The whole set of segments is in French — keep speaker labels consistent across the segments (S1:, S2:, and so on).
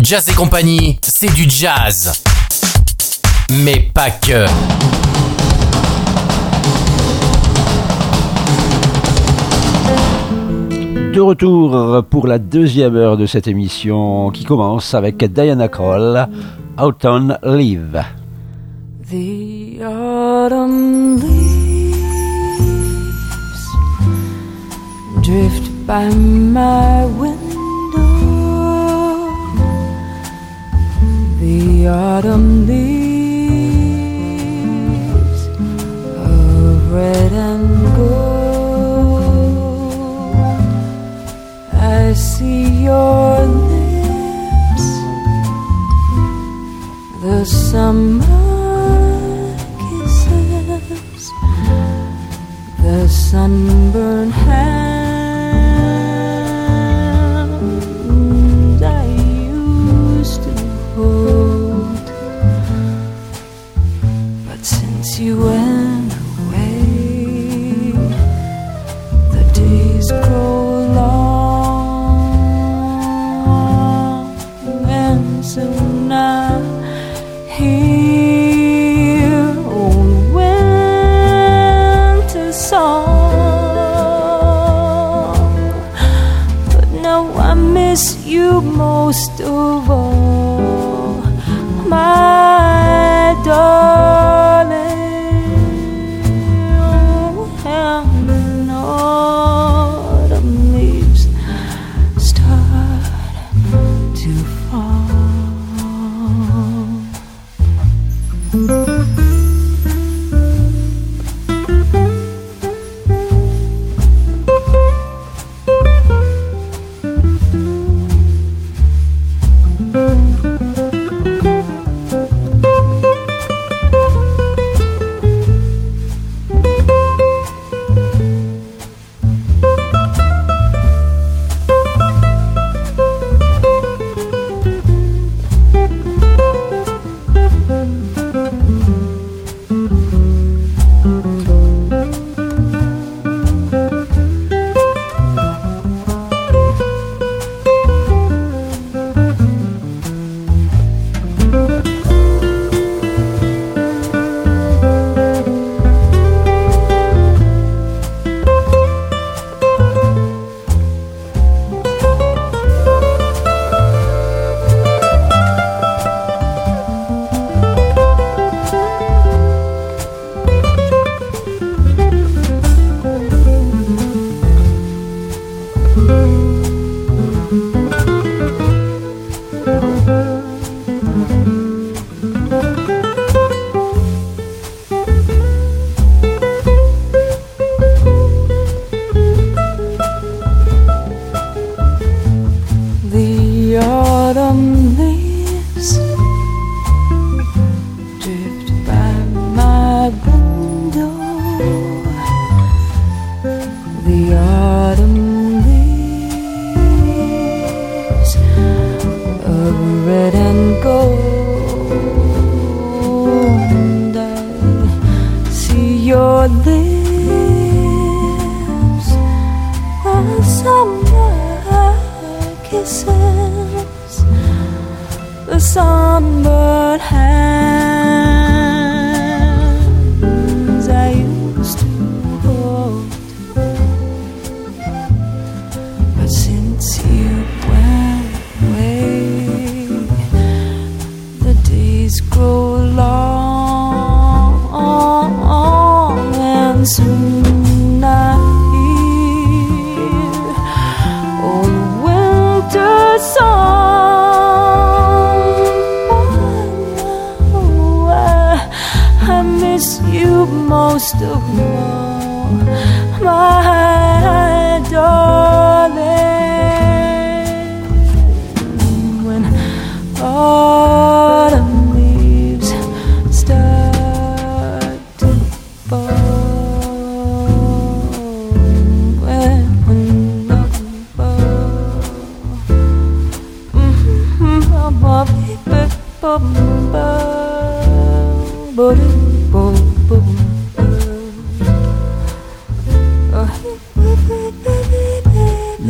S1: Jazz et compagnie, c'est du jazz. Mais pas que.
S2: De retour pour la deuxième heure de cette émission qui commence avec Diana Krall, Autumn Leaves.
S3: The autumn leaves drift by my window. The autumn leaves of red and gold. I see your lips, the summer kisses, the sunburned hand I used to hold. But since you went away, the days grow long, and soon I hear old winter song. But now I miss you most of all, my darling. And autumn leaves start to fall.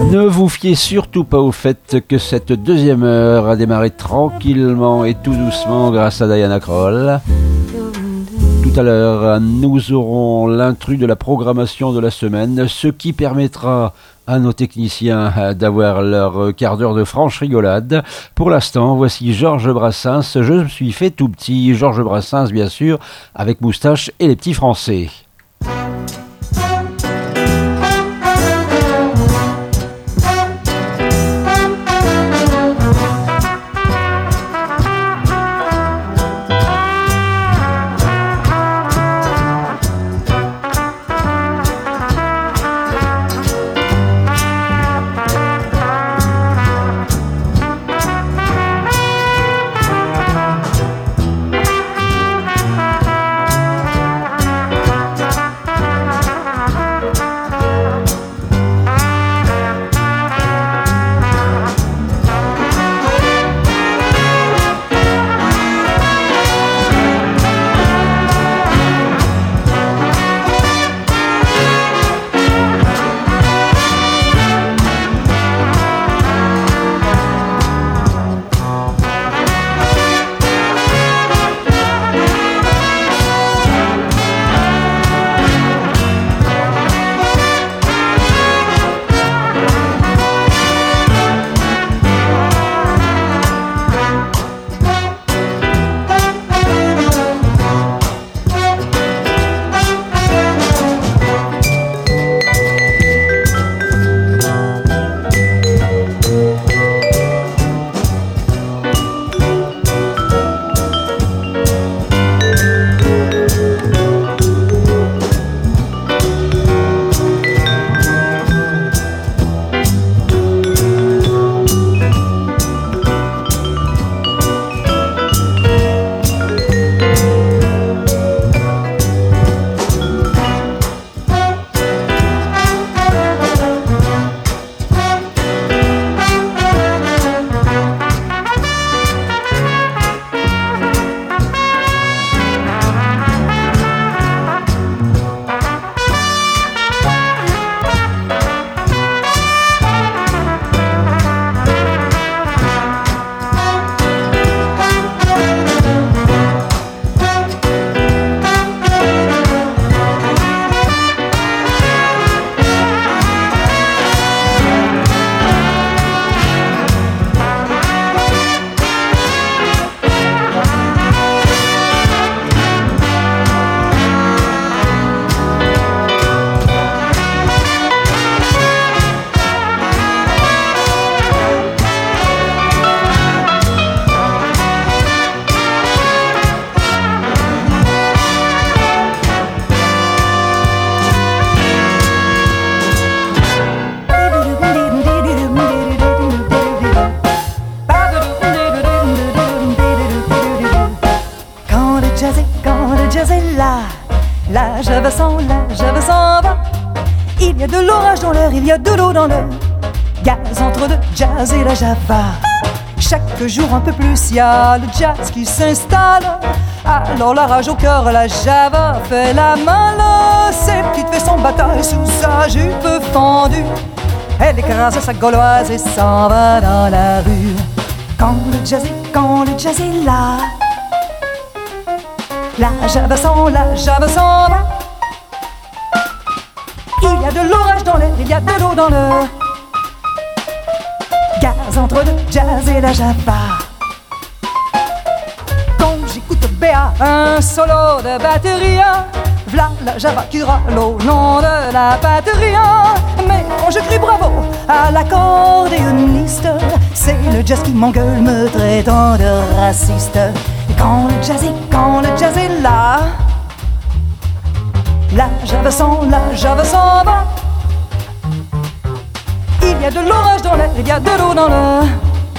S2: Ne vous fiez surtout pas au fait que cette deuxième heure a démarré tranquillement et tout doucement grâce à Diana Krall. Tout à l'heure, nous aurons l'intrus de la programmation de la semaine, ce qui permettra à nos techniciens d'avoir leur quart d'heure de franche rigolade. Pour l'instant, voici Georges Brassens. Je me suis fait tout petit. Georges Brassens, bien sûr, avec moustache et les petits Français.
S4: Il y a de l'eau dans le gaz entre le jazz et la java. Chaque jour un peu plus, il y a le jazz qui s'installe. Alors la rage au cœur, la java fait la malle. Ses petites fait son bataille sous sa jupe fendue. Elle écrase sa gauloise et s'en va dans la rue. Quand le jazz est là, la java s'en va. Il y a de l'orage dans l'air, il y a de l'eau dans le gaz entre le jazz et la java. Quand j'écoute Béa, un solo de batterie, v'là la java qui râle au nom de la batterie. Mais quand je crie bravo à l'accordéoniste, c'est le jazz qui m'engueule me traitant de raciste. Et quand le jazz est là, la java s'en va. Il y a de l'orage dans l'air, il y a de l'eau dans le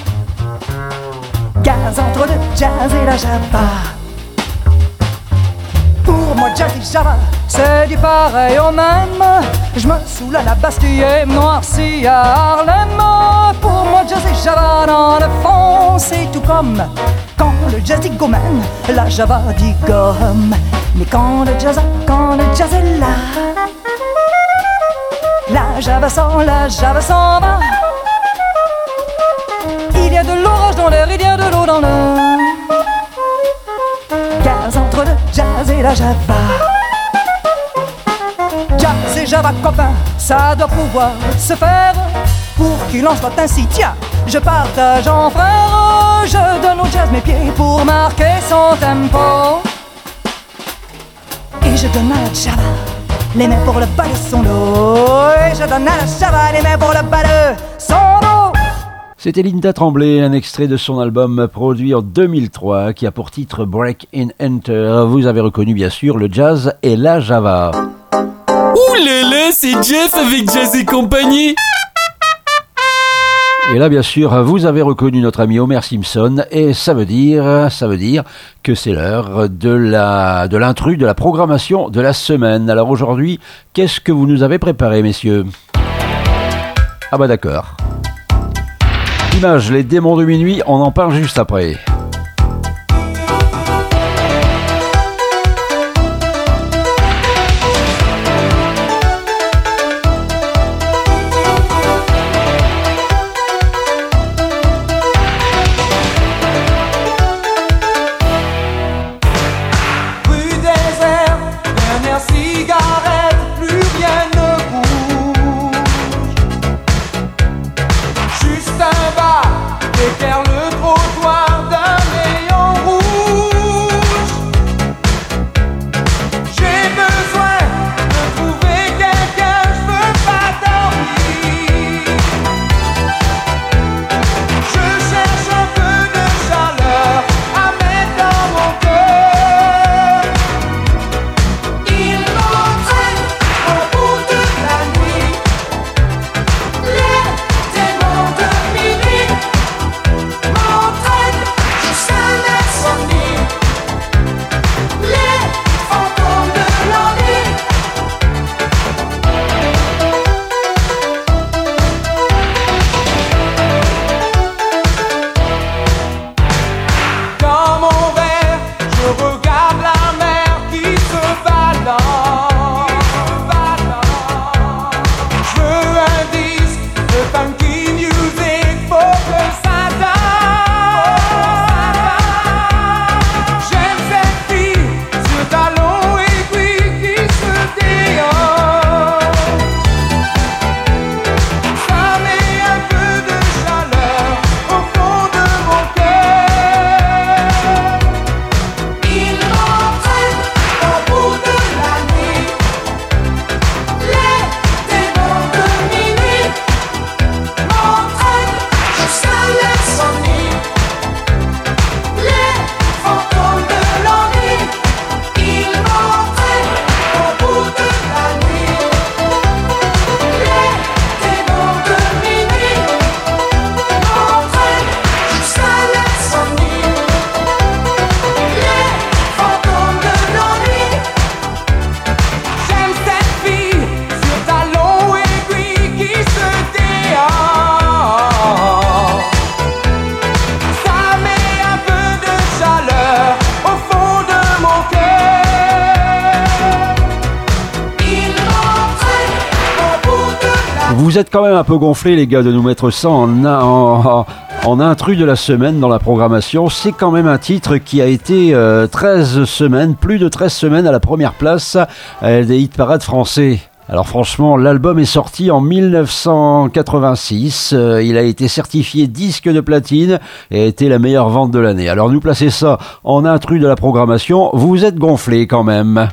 S4: gaz entre le jazz et la java. Pour moi jazz et java, c'est du pareil au même. Je me saoule à la Bastille et me noircis à Harlem. Pour moi jazz et java dans le fond, c'est tout comme quand le jazz dit go man, la java dit go home. Mais quand le jazz est là, la La Java s'en va. Il y a de l'orage dans l'air, il y a de l'eau dans le gaz entre le jazz et la Java. Jazz et Java copains, ça doit pouvoir se faire. Pour qu'il en soit ainsi, tiens, je partage en frère. Je donne au jazz mes pieds pour marquer son tempo. Et je donne à la Java les mains pour le bas de son dos. Et je donne à la Java les mains pour le bas de son dos.
S2: C'était Linda Tremblay, un extrait de son album produit en 2003 qui a pour titre Break in Enter. Vous avez reconnu bien sûr le jazz et la Java.
S1: Ouh là là, c'est Jeff avec Jazz et compagnie.
S2: Et là, bien sûr, vous avez reconnu notre ami Homer Simpson, et ça veut dire que c'est l'heure de l'intrus de la programmation de la semaine. Alors aujourd'hui, qu'est-ce que vous nous avez préparé, messieurs? Ah bah d'accord. Image, les démons de minuit, on en parle juste après. Vous êtes quand même un peu gonflés, les gars, de nous mettre ça en intrus de la semaine dans la programmation. C'est quand même un titre qui a été 13 semaines, plus de 13 semaines à la première place des hit parades français. Alors franchement, l'album est sorti en 1986, il a été certifié disque de platine et a été la meilleure vente de l'année. Alors nous placer ça en intrus de la programmation, vous êtes gonflés quand même.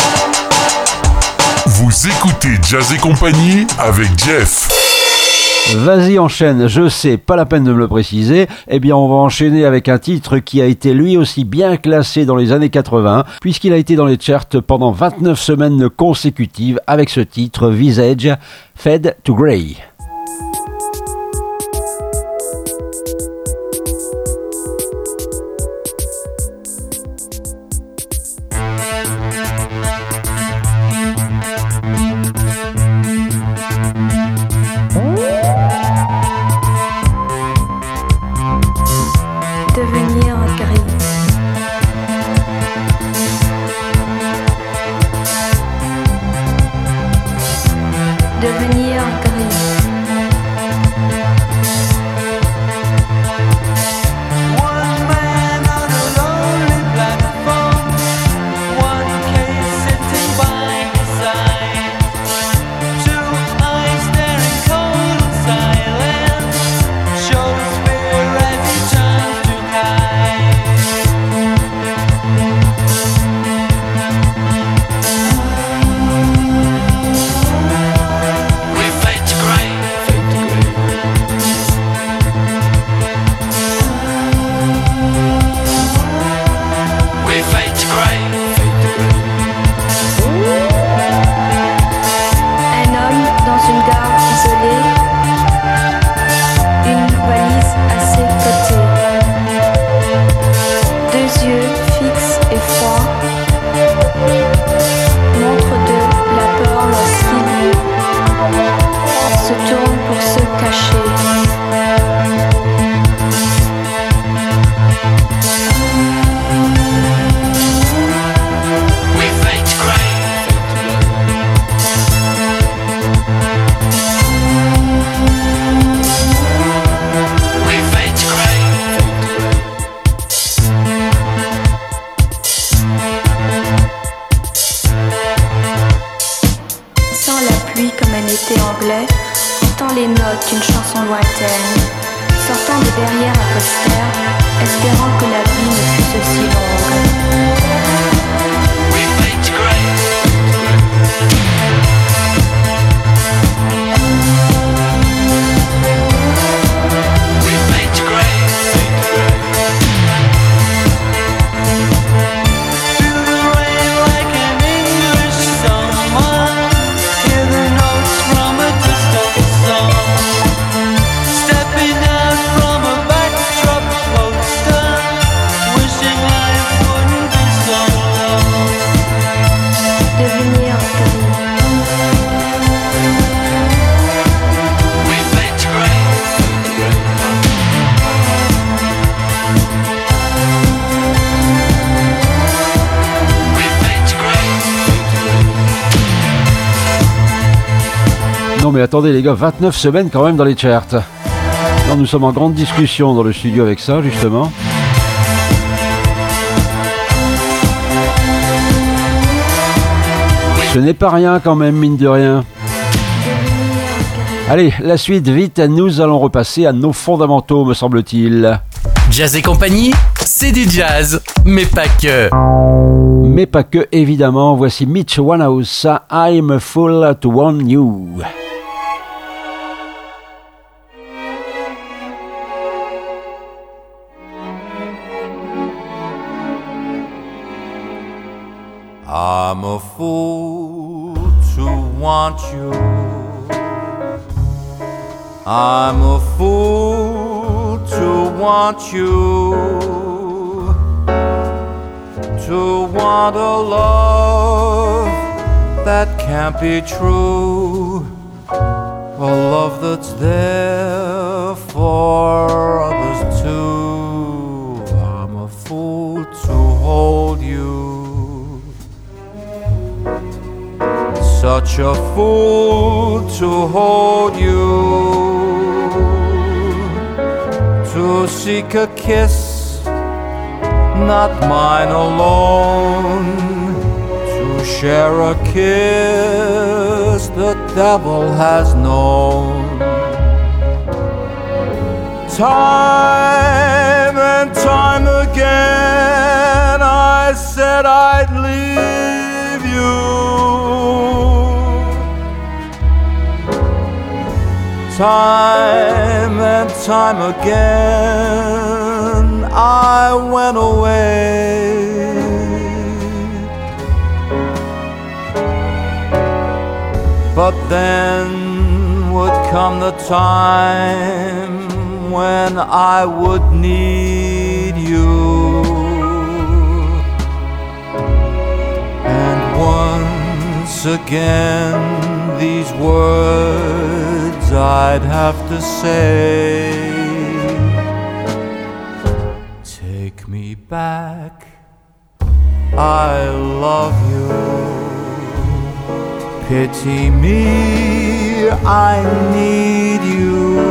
S5: Vous écoutez Jazz et compagnie avec Jeff.
S2: Vas-y, enchaîne, je sais, pas la peine de me le préciser. Eh bien, on va enchaîner avec un titre qui a été lui aussi bien classé dans les années 80, puisqu'il a été dans les charts pendant 29 semaines consécutives avec ce titre, Visage, Fade to Grey.
S3: Devenir gris. Devenir
S6: lointaine, sortant des derrières apostères, espérant que la vie ne fût aussi longue.
S7: We fade to grey. We fade to grey. Through the rain like an English summer, hear the notes from a distant song. Stepping out from a backdrop poster, wishing life wouldn't be so long.
S6: Devenir gris.
S7: We fade to grey. We fade to grey.
S2: Non mais attendez les gars, 29 semaines quand même dans les charts. Non, nous sommes en grande discussion dans le studio avec ça justement. Ce n'est pas rien quand même, mine de rien. Allez, la suite, vite, nous allons repasser à nos fondamentaux, me semble-t-il.
S1: Jazz et compagnie, c'est du jazz, mais pas que.
S2: Mais pas que, évidemment, voici Mitch Winehouse, I'm a Fool to Want You.
S8: I'm a fool to want you. I'm a fool to want you. To want a love that can't be true. A love that's there for others too. I'm a fool to hold you. Such a fool to hold you, to seek a kiss, not mine alone, to share a kiss the devil has known. Time and time again I said I'd leave you. Time and time again I went away. But then would come the time when I would need you. And once again these words I'd have to say. Take me back, I love you. Pity me, I need you.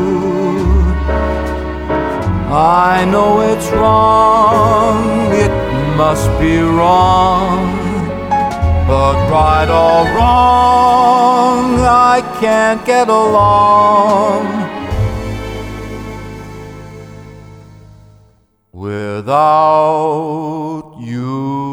S8: I know it's wrong, it must be wrong. But right or wrong, I can't get along without you.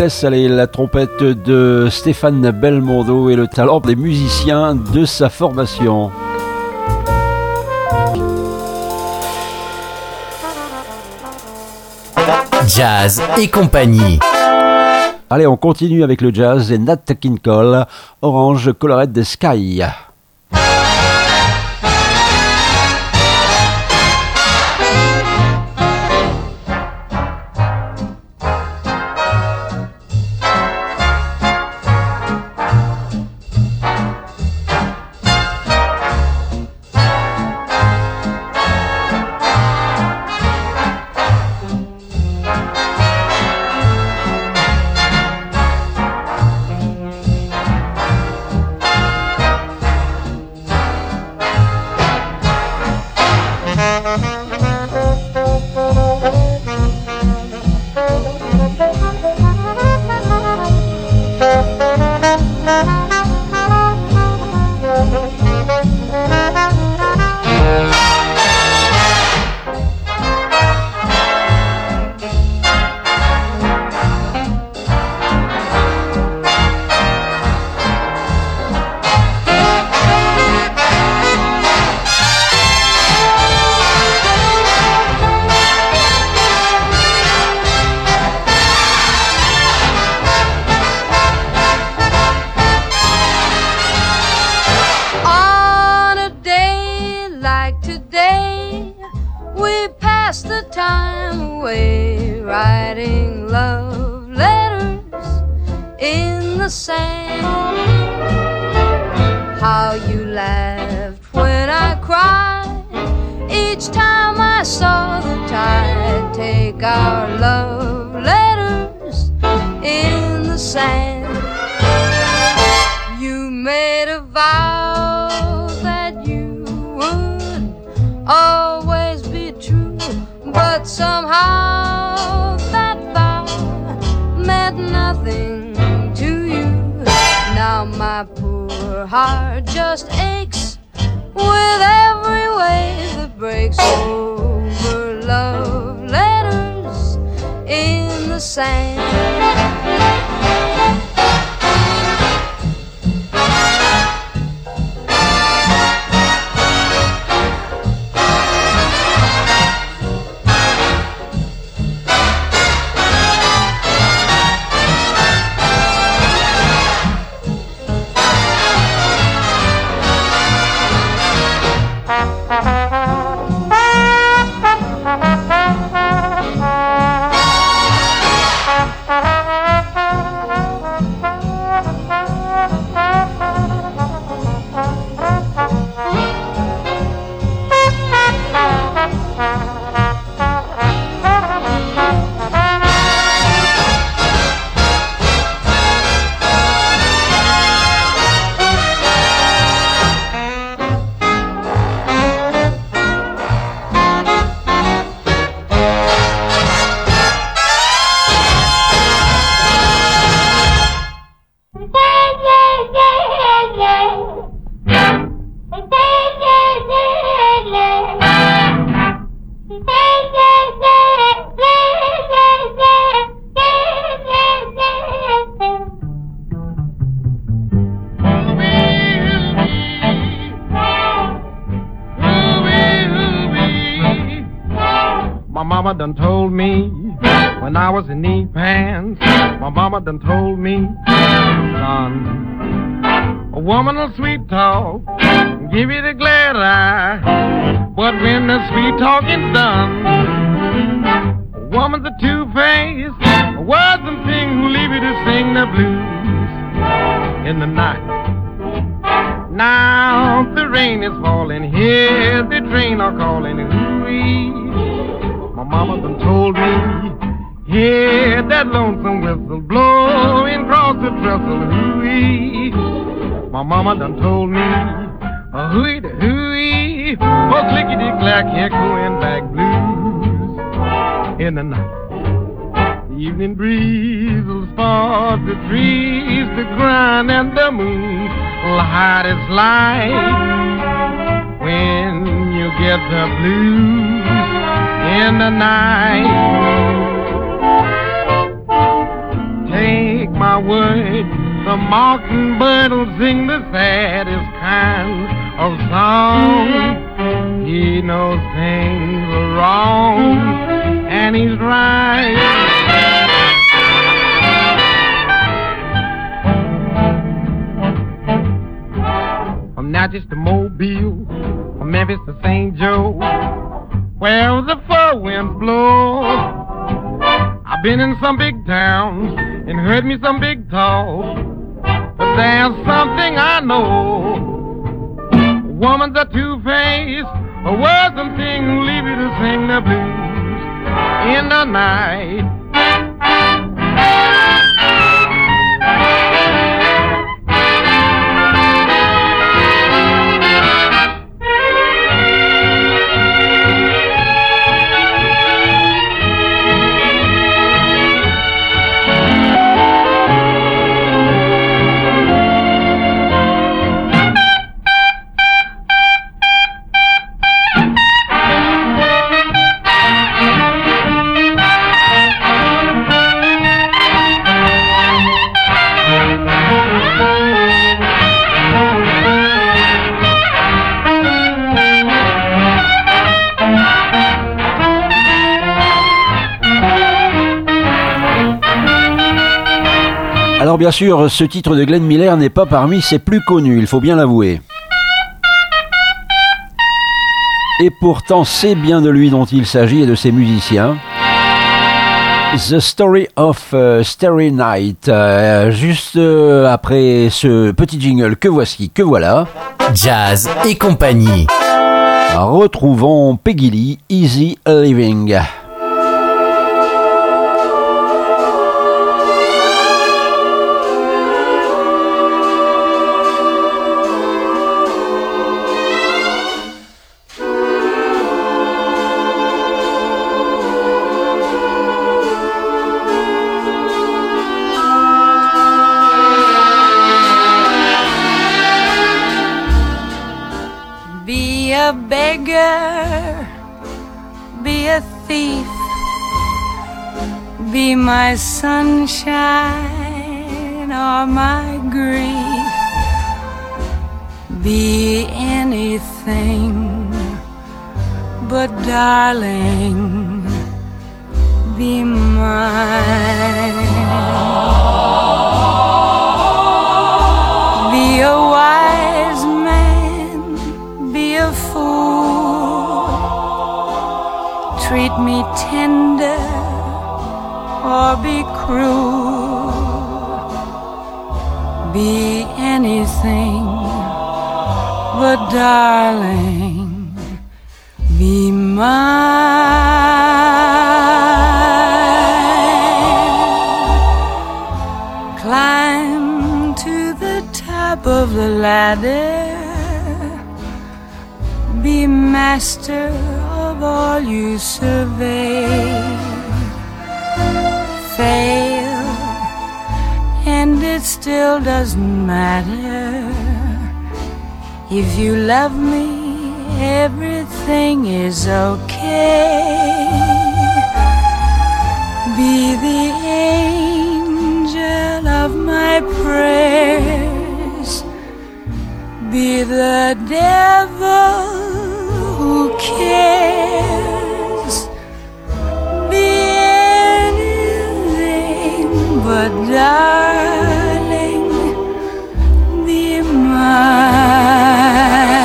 S2: laisse aller la trompette de Stéphane Belmondo et le talent des musiciens de sa formation.
S1: Jazz et compagnie.
S2: Allez, on continue avec le jazz et Nat King Cole, Orange Colored the Sky.
S9: Mama done told me when I was in knee pants. My mama done told me, son, a woman will sweet talk, give you the glad eye, but when the sweet talking's done, a woman's a two-faced, a wordsome thing who leave you to sing the blues in the night. Now the rain is falling, hear the train are calling, hooey. My mama done told me, hear that lonesome whistle blowing across the trestle, hooey. My mama done told me, hooey da hooey, oh clickety-clack, echoing back blues in the night. The evening breeze will spot the trees, the ground and the moon will hide its light when you get the blues in the night. Take my word, the mockingbird will sing the saddest kind of song. He knows things are wrong, and he's right. From Natchez to Mobile, from Memphis to St. Joe, where the four winds blow. I've been in some big towns and heard me some big talk, but there's something I know. Woman's a two-faced, a wordsome thing, leave you to sing the blues in the night.
S2: Alors bien sûr, ce titre de Glenn Miller n'est pas parmi ses plus connus, il faut bien l'avouer. Et pourtant, c'est bien de lui dont il s'agit et de ses musiciens. The Story of Starry Night, juste après ce petit jingle que voici, que voilà.
S1: Jazz et compagnie.
S2: Retrouvons Peggy Lee, Easy Living.
S3: Be a beggar, be a thief, be my sunshine or my grief, be anything, but darling, be mine. Be a wise man, be a fool, treat me tender or be cruel, be anything, but darling, be mine. Climb to the top of the ladder, be master of all you survey. Fail, and it still doesn't matter. If you love me, everything is okay. Be the angel of my prayers, be the devil who cares, be anything but darling, be mine.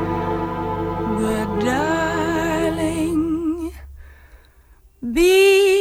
S3: But darling, be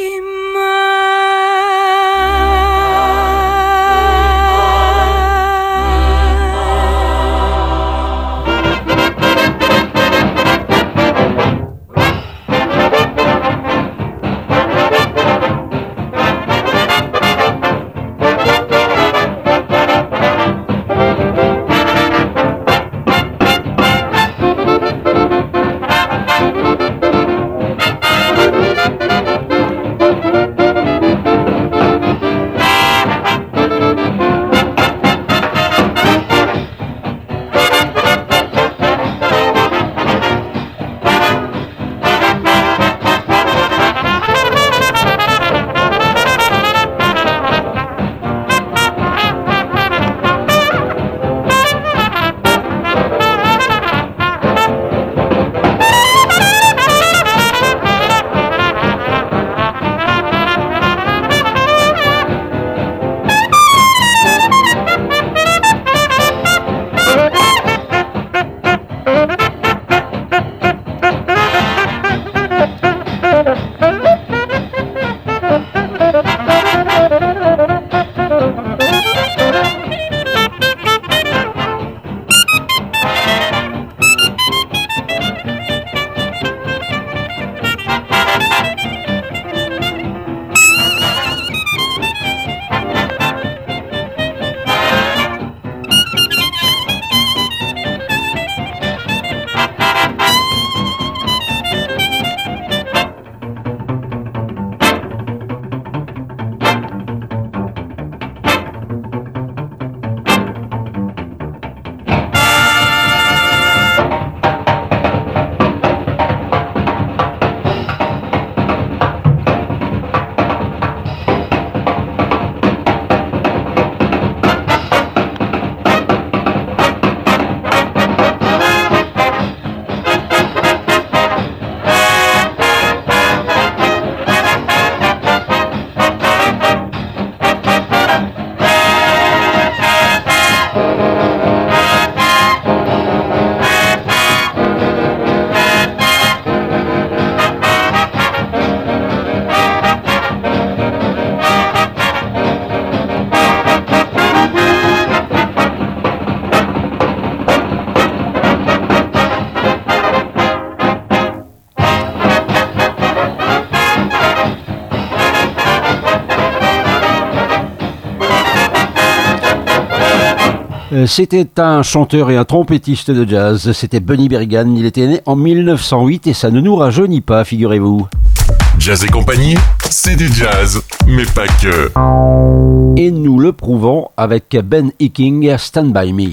S2: C'était un chanteur et un trompettiste de jazz, c'était Bunny Berrigan, il était né en 1908 et ça ne nous rajeunit pas, figurez-vous.
S5: Jazz et compagnie, c'est du jazz, mais pas que.
S2: Et nous le prouvons avec Ben Hicking, Stand By Me.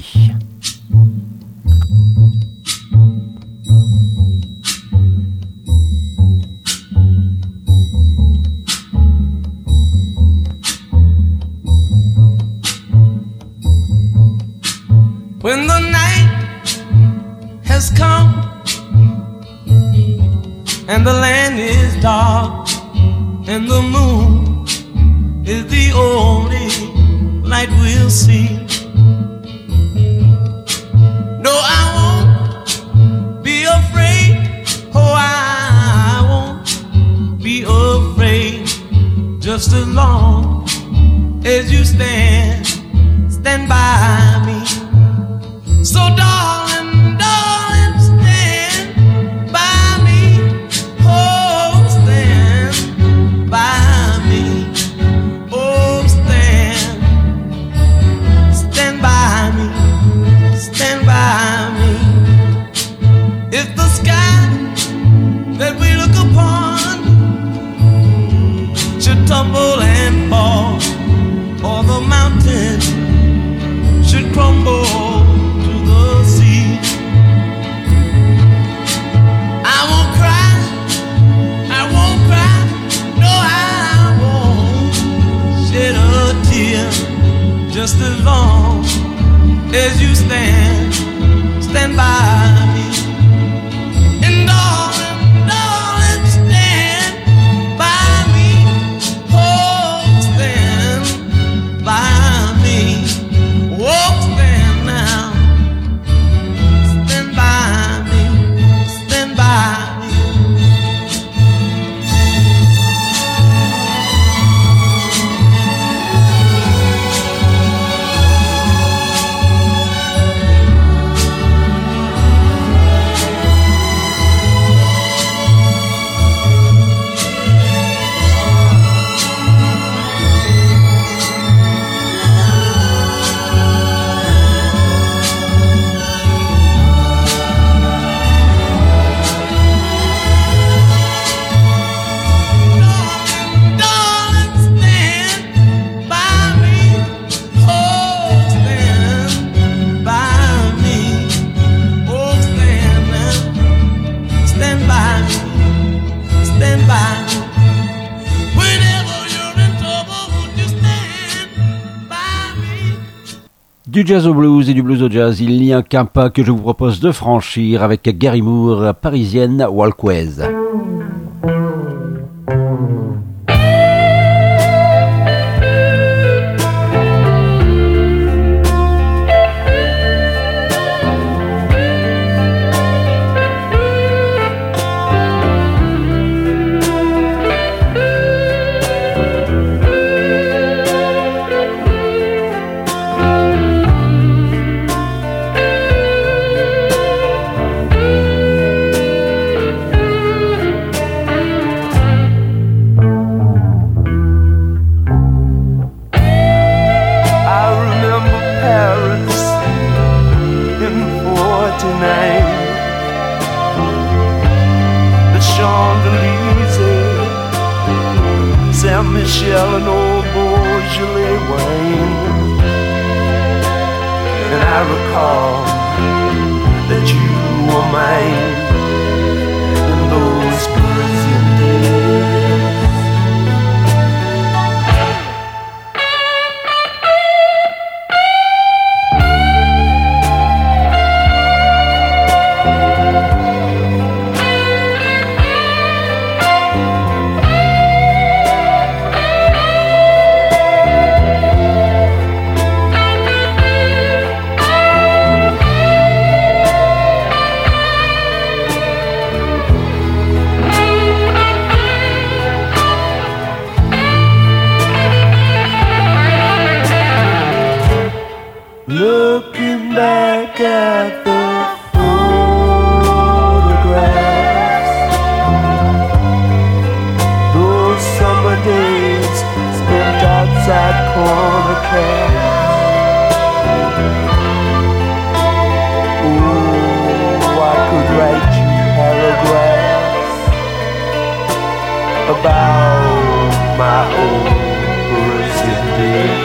S7: When the night has come and the land is dark and the moon is the only light we'll see. No, I won't be afraid. Oh, I won't be afraid. Just as long as you stand by me. So darling, darling, stand by me. Oh, stand by me. Oh, stand by me. Stand by me. If the sky that we look upon should tumble and fall, or the mountain should crumble to the sea, I won't cry, no, I won't shed a tear. Just as long as you stand by me. And darling, darling, stand by me. Oh, stand by me. Oh, stand now. Stand by me. Stand by me.
S2: Du jazz au blues et du blues au jazz, il n'y a qu'un pas que je vous propose de franchir avec Gary Moore, parisienne Walkways.
S10: Saint-Michel and old Beaujolais wine. And I recall that you were mine in those Parisian days. Looking back at the photographs, those summer days spent outside corner cafes, about my own birthday.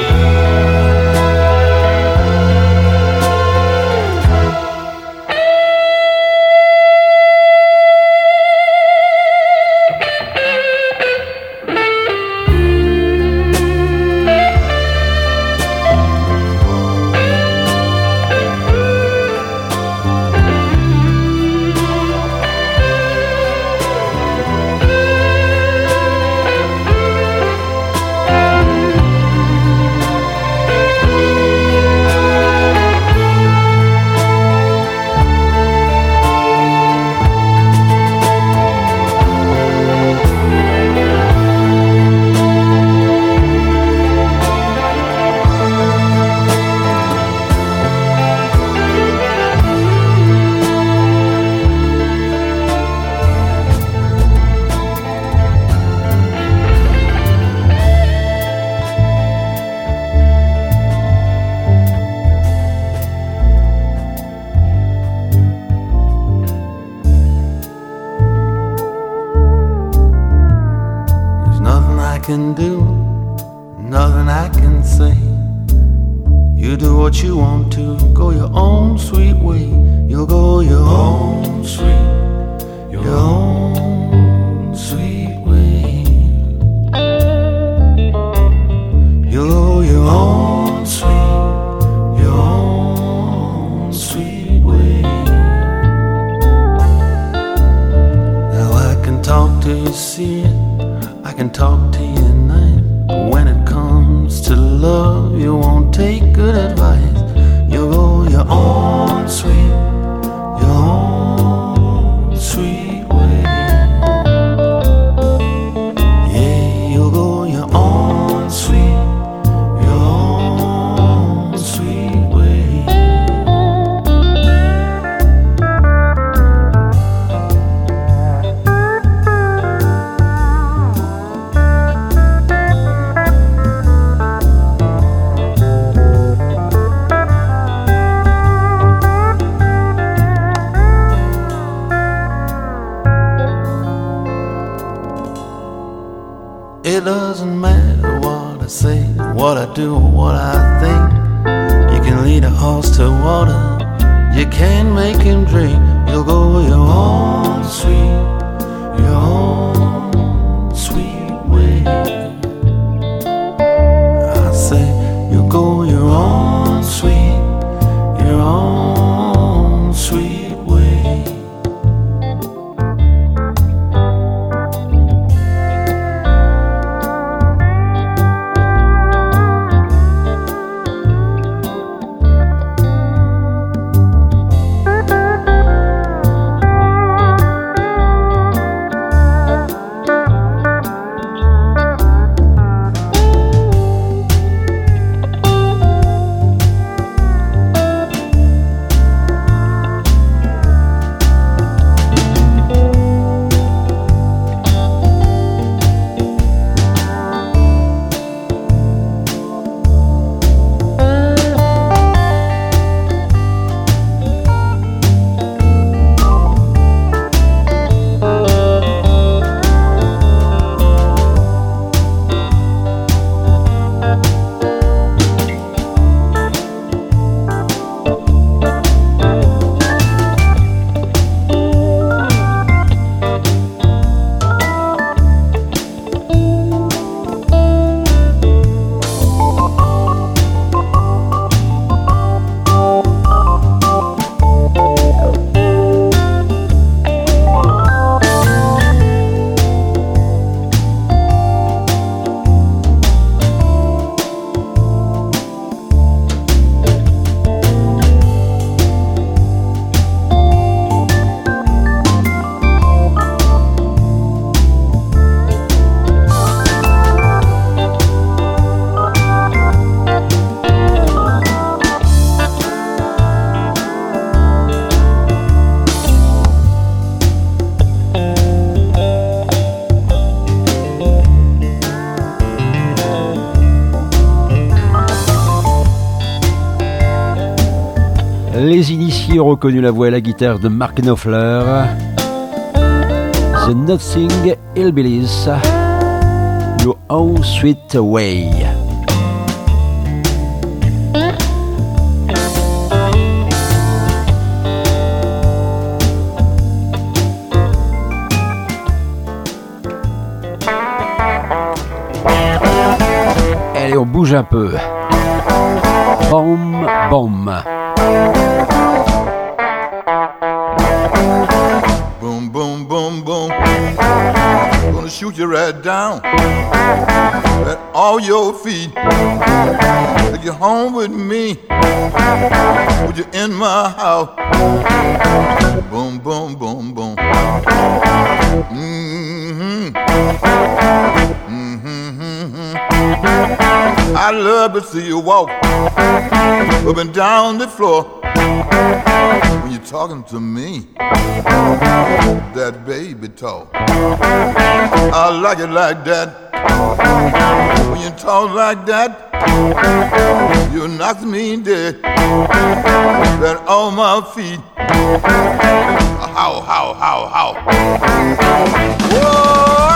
S8: Can do, nothing I can say. You do what you want to, go your own sweet way. You'll go your own sweet way. You'll go your own sweet way. Now I can talk till you see it, I can talk to you at night, but when it comes to love, you won't take good advice. You'll go your own sweet way. Yeah, you'll go your own sweet way. It doesn't matter what I say, what I do, or what I think. You can lead a horse to water, you can't make him drink. You'll go your own sweet way. I say you'll go your own sweet way.
S2: Les initiés ont reconnu la voix et la guitare de Mark Knopfler. The Nothing Hillbillies, Your Own Sweet Way. Allez, on bouge un peu. Bom, bom.
S11: Boom, boom, boom, boom. Gonna shoot you right down at all your feet. Take you home with me. Put you in my house. Boom, boom, boom, boom. Mm-hmm. I love to see you walk up and down the floor when you're talking to me. That baby talk, I like it like that. When you talk like that, you knock me dead. Right on my feet. How, how, how, how. Whoa!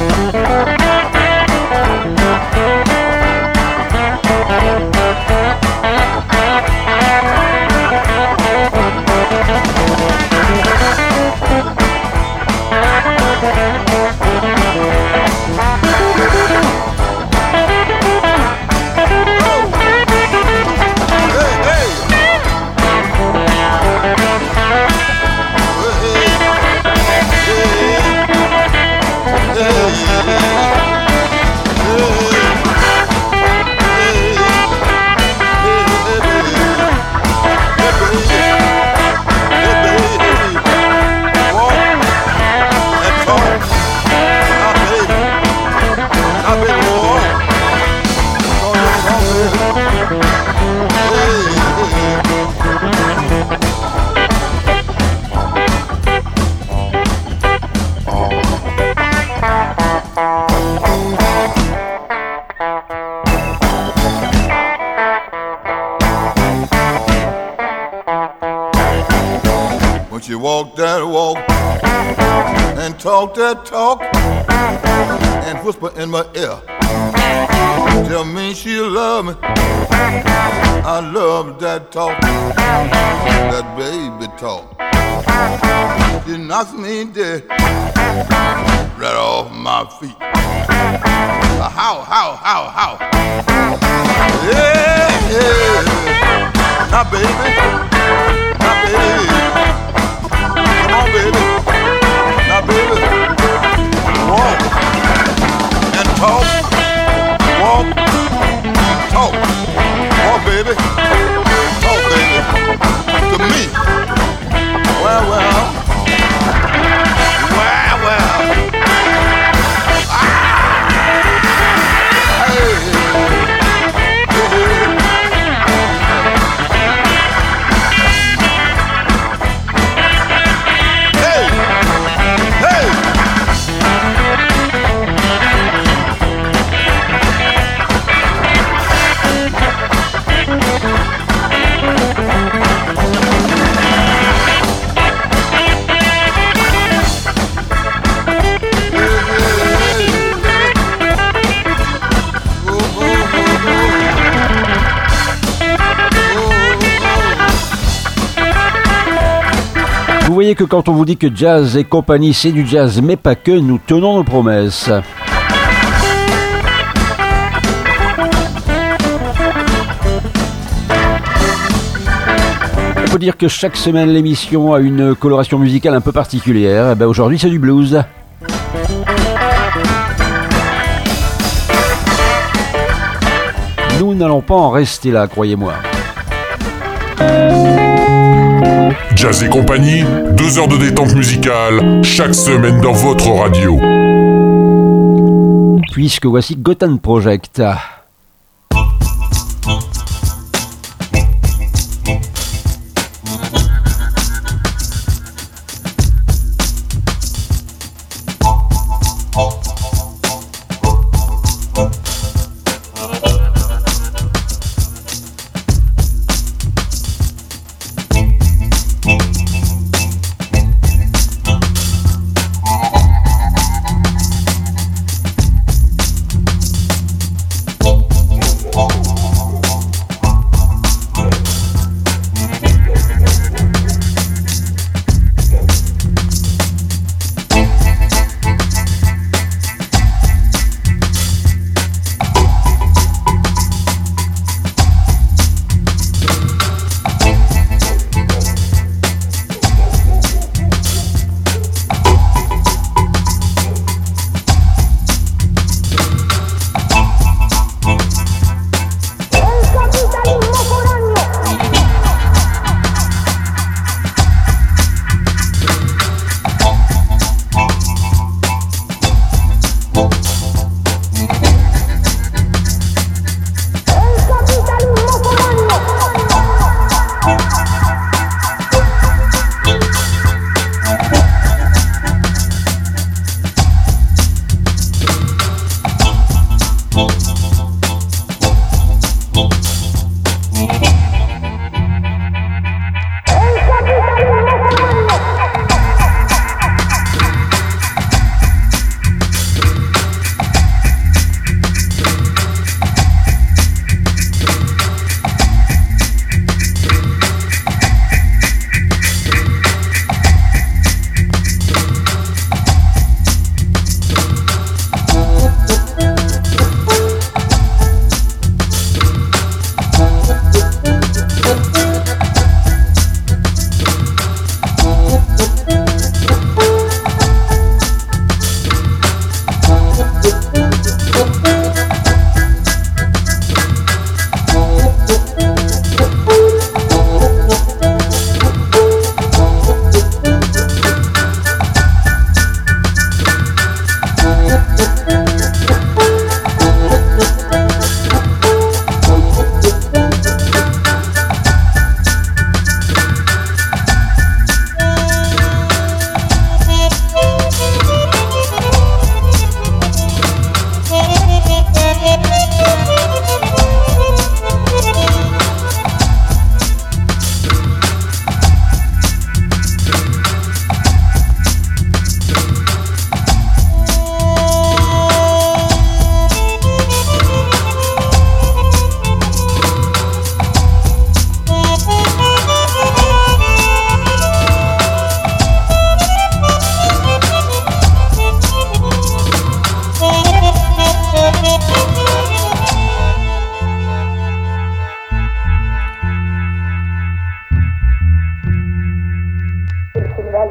S11: You walk that walk and talk that talk and whisper in my ear. Tell me she love me. I love that talk, that baby talk. She knocks me dead right off my feet. How, how? Yeah, yeah. Now baby, now baby. Come on, baby. Now, baby, walk and talk. Walk, talk. Walk, baby. Talk, baby. To me. Well.
S2: Vous voyez que quand on vous dit que Jazz et compagnie c'est du jazz, mais pas que, nous tenons nos promesses. On peut dire que chaque semaine l'émission a une coloration musicale un peu particulière. Et ben aujourd'hui c'est du blues. Nous n'allons pas en rester là, croyez-moi.
S5: Jazz et compagnie, 2 heures de détente musicale, chaque semaine dans votre radio.
S2: Puisque voici Gotham Project.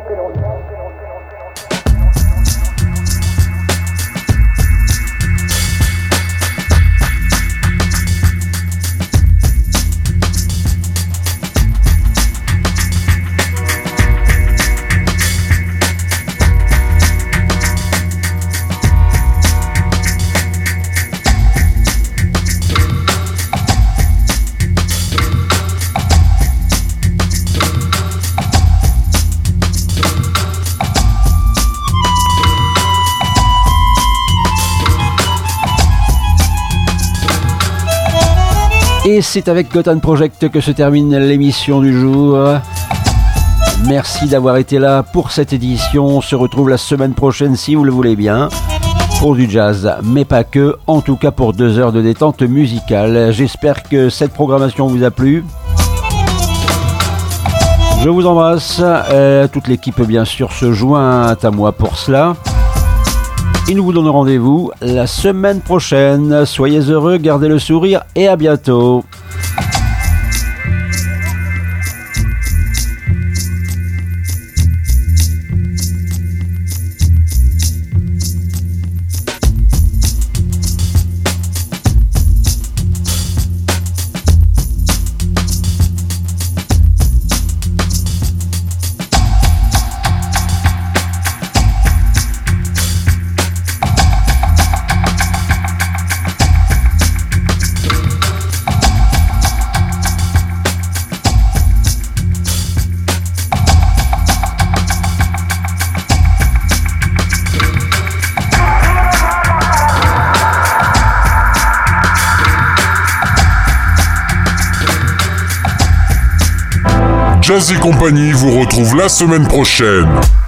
S2: Et c'est avec Gotham Project que se termine l'émission du jour. Merci d'avoir été là pour cette édition. On se retrouve la semaine prochaine si vous le voulez bien. Pour du jazz, mais pas que. En tout cas pour 2 heures de détente musicale. J'espère que cette programmation vous a plu. Je vous embrasse. Toute l'équipe bien sûr se joint à moi pour cela. Et nous vous donnons rendez-vous la semaine prochaine. Soyez heureux, gardez le sourire et à bientôt.
S5: Jazz et compagnie vous retrouve la semaine prochaine.